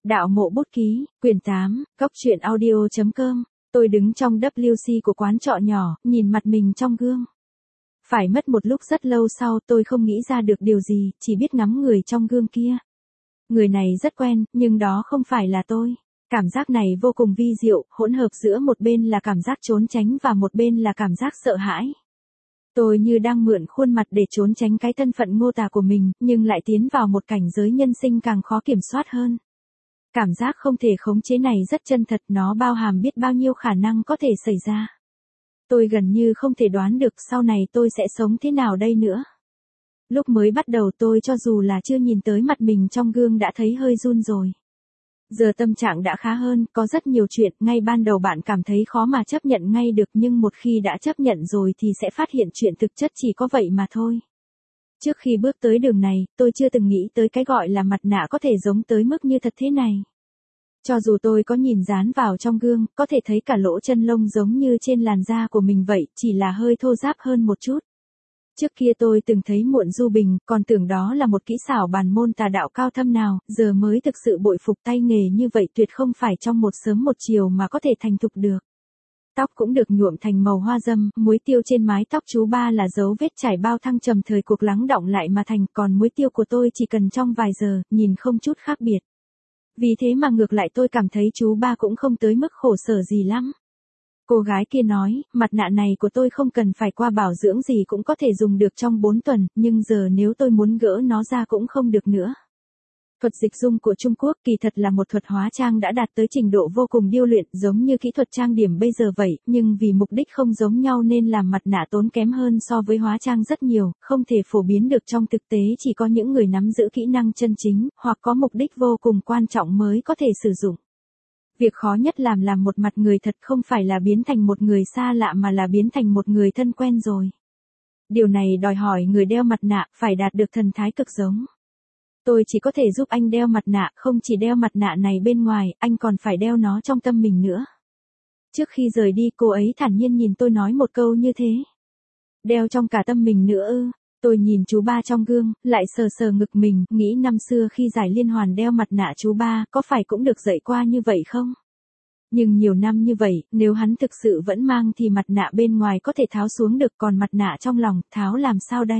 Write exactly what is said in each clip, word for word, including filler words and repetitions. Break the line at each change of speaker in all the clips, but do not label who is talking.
Đạo mộ bút ký, quyển tám, góc truyện audio chấm com. Tôi đứng trong vê kép xê của quán trọ nhỏ, nhìn mặt mình trong gương. Phải mất một lúc rất lâu sau tôi không nghĩ ra được điều gì, chỉ biết ngắm người trong gương kia. Người này rất quen, nhưng đó không phải là tôi. Cảm giác này vô cùng vi diệu, hỗn hợp giữa một bên là cảm giác trốn tránh và một bên là cảm giác sợ hãi. Tôi như đang mượn khuôn mặt để trốn tránh cái thân phận mô tả của mình, nhưng lại tiến vào một cảnh giới nhân sinh càng khó kiểm soát hơn. Cảm giác không thể khống chế này rất chân thật, nó bao hàm biết bao nhiêu khả năng có thể xảy ra. Tôi gần như không thể đoán được sau này tôi sẽ sống thế nào đây nữa. Lúc mới bắt đầu tôi cho dù là chưa nhìn tới mặt mình trong gương đã thấy hơi run rồi. Giờ tâm trạng đã khá hơn, có rất nhiều chuyện, ngay ban đầu bạn cảm thấy khó mà chấp nhận ngay được nhưng một khi đã chấp nhận rồi thì sẽ phát hiện chuyện thực chất chỉ có vậy mà thôi. Trước khi bước tới đường này, tôi chưa từng nghĩ tới cái gọi là mặt nạ có thể giống tới mức như thật thế này. Cho dù tôi có nhìn dán vào trong gương, có thể thấy cả lỗ chân lông giống như trên làn da của mình vậy, chỉ là hơi thô ráp hơn một chút. Trước kia tôi từng thấy muộn du bình, còn tưởng đó là một kỹ xảo bàn môn tà đạo cao thâm nào, giờ mới thực sự bội phục tay nghề như vậy tuyệt không phải trong một sớm một chiều mà có thể thành thục được. Tóc cũng được nhuộm thành màu hoa dâm, muối tiêu trên mái tóc chú ba là dấu vết trải bao thăng trầm thời cuộc lắng đọng lại mà thành, còn muối tiêu của tôi chỉ cần trong vài giờ, nhìn không chút khác biệt. Vì thế mà ngược lại tôi cảm thấy chú ba cũng không tới mức khổ sở gì lắm. Cô gái kia nói, mặt nạ này của tôi không cần phải qua bảo dưỡng gì cũng có thể dùng được trong bốn tuần, nhưng giờ nếu tôi muốn gỡ nó ra cũng không được nữa. Thuật dịch dung của Trung Quốc kỳ thật là một thuật hóa trang đã đạt tới trình độ vô cùng điêu luyện giống như kỹ thuật trang điểm bây giờ vậy, nhưng vì mục đích không giống nhau nên làm mặt nạ tốn kém hơn so với hóa trang rất nhiều, không thể phổ biến được trong thực tế, chỉ có những người nắm giữ kỹ năng chân chính, hoặc có mục đích vô cùng quan trọng mới có thể sử dụng. Việc khó nhất làm làm một mặt người thật không phải là biến thành một người xa lạ mà là biến thành một người thân quen rồi. Điều này đòi hỏi người đeo mặt nạ phải đạt được thần thái cực giống. Tôi chỉ có thể giúp anh đeo mặt nạ, không chỉ đeo mặt nạ này bên ngoài, anh còn phải đeo nó trong tâm mình nữa. Trước khi rời đi cô ấy thản nhiên nhìn tôi nói một câu như thế. Đeo trong cả tâm mình nữa ư? Tôi nhìn chú ba trong gương, lại sờ sờ ngực mình, nghĩ năm xưa khi giải liên hoàn đeo mặt nạ chú ba có phải cũng được dạy qua như vậy không? Nhưng nhiều năm như vậy, nếu hắn thực sự vẫn mang thì mặt nạ bên ngoài có thể tháo xuống được, còn mặt nạ trong lòng, tháo làm sao đây?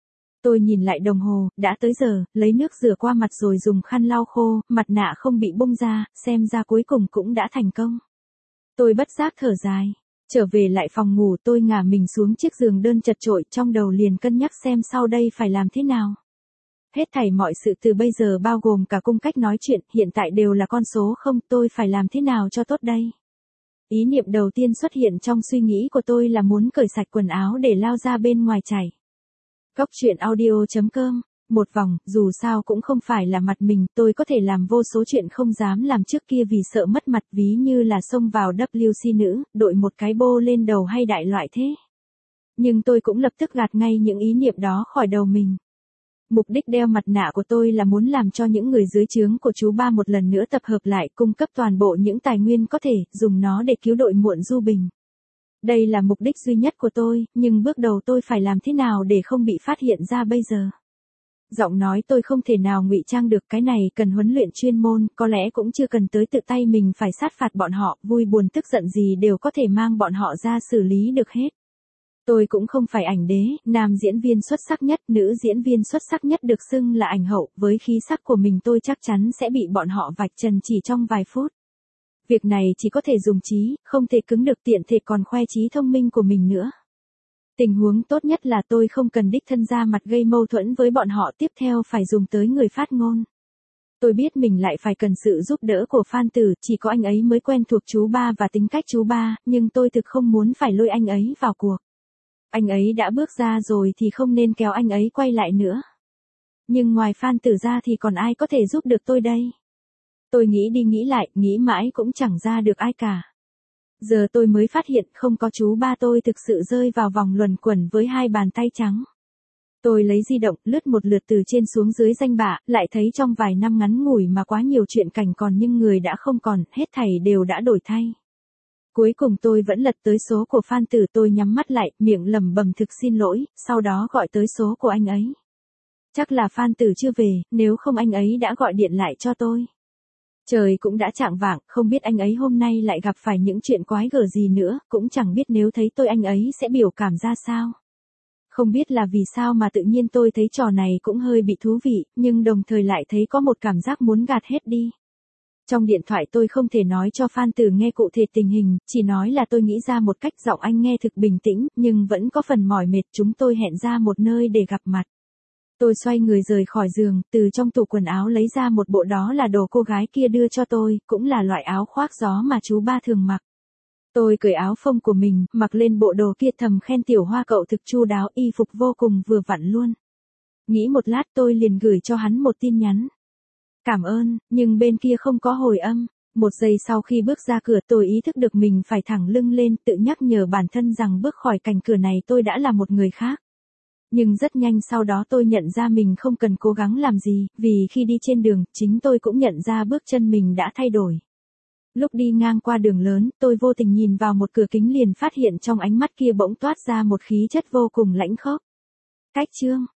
Tôi nhìn lại đồng hồ, đã tới giờ, lấy nước rửa qua mặt rồi dùng khăn lau khô, mặt nạ không bị bung ra, xem ra cuối cùng cũng đã thành công. Tôi bất giác thở dài. Trở về lại phòng ngủ tôi ngả mình xuống chiếc giường đơn chật chội, trong đầu liền cân nhắc xem sau đây phải làm thế nào. Hết thảy mọi sự từ bây giờ bao gồm cả cung cách nói chuyện, hiện tại đều là con số không, tôi phải làm thế nào cho tốt đây? Ý niệm đầu tiên xuất hiện trong suy nghĩ của tôi là muốn cởi sạch quần áo để lao ra bên ngoài chảy. Góc truyện audio chấm com. Một vòng, dù sao cũng không phải là mặt mình, tôi có thể làm vô số chuyện không dám làm trước kia vì sợ mất mặt, ví như là xông vào vê kép xê nữ, đội một cái bô lên đầu hay đại loại thế. Nhưng tôi cũng lập tức gạt ngay những ý niệm đó khỏi đầu mình. Mục đích đeo mặt nạ của tôi là muốn làm cho những người dưới trướng của chú ba một lần nữa tập hợp lại, cung cấp toàn bộ những tài nguyên có thể, dùng nó để cứu đội muộn du bình. Đây là mục đích duy nhất của tôi, nhưng bước đầu tôi phải làm thế nào để không bị phát hiện ra bây giờ? Giọng nói tôi không thể nào ngụy trang được, cái này cần huấn luyện chuyên môn, có lẽ cũng chưa cần tới tự tay mình phải sát phạt bọn họ, vui buồn tức giận gì đều có thể mang bọn họ ra xử lý được hết. Tôi cũng không phải ảnh đế, nam diễn viên xuất sắc nhất, nữ diễn viên xuất sắc nhất được xưng là ảnh hậu, với khí sắc của mình tôi chắc chắn sẽ bị bọn họ vạch trần chỉ trong vài phút. Việc này chỉ có thể dùng trí, không thể cứng được, tiện thể còn khoe trí thông minh của mình nữa. Tình huống tốt nhất là tôi không cần đích thân ra mặt gây mâu thuẫn với bọn họ, tiếp theo phải dùng tới người phát ngôn. Tôi biết mình lại phải cần sự giúp đỡ của Phan Tử, chỉ có anh ấy mới quen thuộc chú ba và tính cách chú ba, nhưng tôi thực không muốn phải lôi anh ấy vào cuộc. Anh ấy đã bước ra rồi thì không nên kéo anh ấy quay lại nữa. Nhưng ngoài Phan Tử ra thì còn ai có thể giúp được tôi đây? Tôi nghĩ đi nghĩ lại, nghĩ mãi cũng chẳng ra được ai cả. Giờ tôi mới phát hiện không có chú ba tôi thực sự rơi vào vòng luẩn quẩn với hai bàn tay trắng. Tôi lấy di động, lướt một lượt từ trên xuống dưới danh bạ, lại thấy trong vài năm ngắn ngủi mà quá nhiều chuyện cảnh còn nhưng người đã không còn, hết thảy đều đã đổi thay. Cuối cùng tôi vẫn lật tới số của Phan Tử, tôi nhắm mắt lại, miệng lẩm bẩm thực xin lỗi, sau đó gọi tới số của anh ấy. Chắc là Phan Tử chưa về, nếu không anh ấy đã gọi điện lại cho tôi. Trời cũng đã chạng vạng, không biết anh ấy hôm nay lại gặp phải những chuyện quái gở gì nữa, cũng chẳng biết nếu thấy tôi anh ấy sẽ biểu cảm ra sao. Không biết là vì sao mà tự nhiên tôi thấy trò này cũng hơi bị thú vị, nhưng đồng thời lại thấy có một cảm giác muốn gạt hết đi. Trong điện thoại tôi không thể nói cho Phan Tử nghe cụ thể tình hình, chỉ nói là tôi nghĩ ra một cách giọng anh nghe thực bình tĩnh, nhưng vẫn có phần mỏi mệt, chúng tôi hẹn ra một nơi để gặp mặt. Tôi xoay người rời khỏi giường, từ trong tủ quần áo lấy ra một bộ, đó là đồ cô gái kia đưa cho tôi, cũng là loại áo khoác gió mà chú ba thường mặc. Tôi cởi áo phông của mình, mặc lên bộ đồ kia, thầm khen Tiểu Hoa cậu thực chu đáo, y phục vô cùng vừa vặn luôn. Nghĩ một lát tôi liền gửi cho hắn một tin nhắn. Cảm ơn, nhưng bên kia không có hồi âm. Một giây sau khi bước ra cửa tôi ý thức được mình phải thẳng lưng lên, tự nhắc nhở bản thân rằng bước khỏi cánh cửa này tôi đã là một người khác. Nhưng rất nhanh sau đó tôi nhận ra mình không cần cố gắng làm gì, vì khi đi trên đường, chính tôi cũng nhận ra bước chân mình đã thay đổi. Lúc đi ngang qua đường lớn, tôi vô tình nhìn vào một cửa kính liền phát hiện trong ánh mắt kia bỗng toát ra một khí chất vô cùng lãnh khốc. Cách chương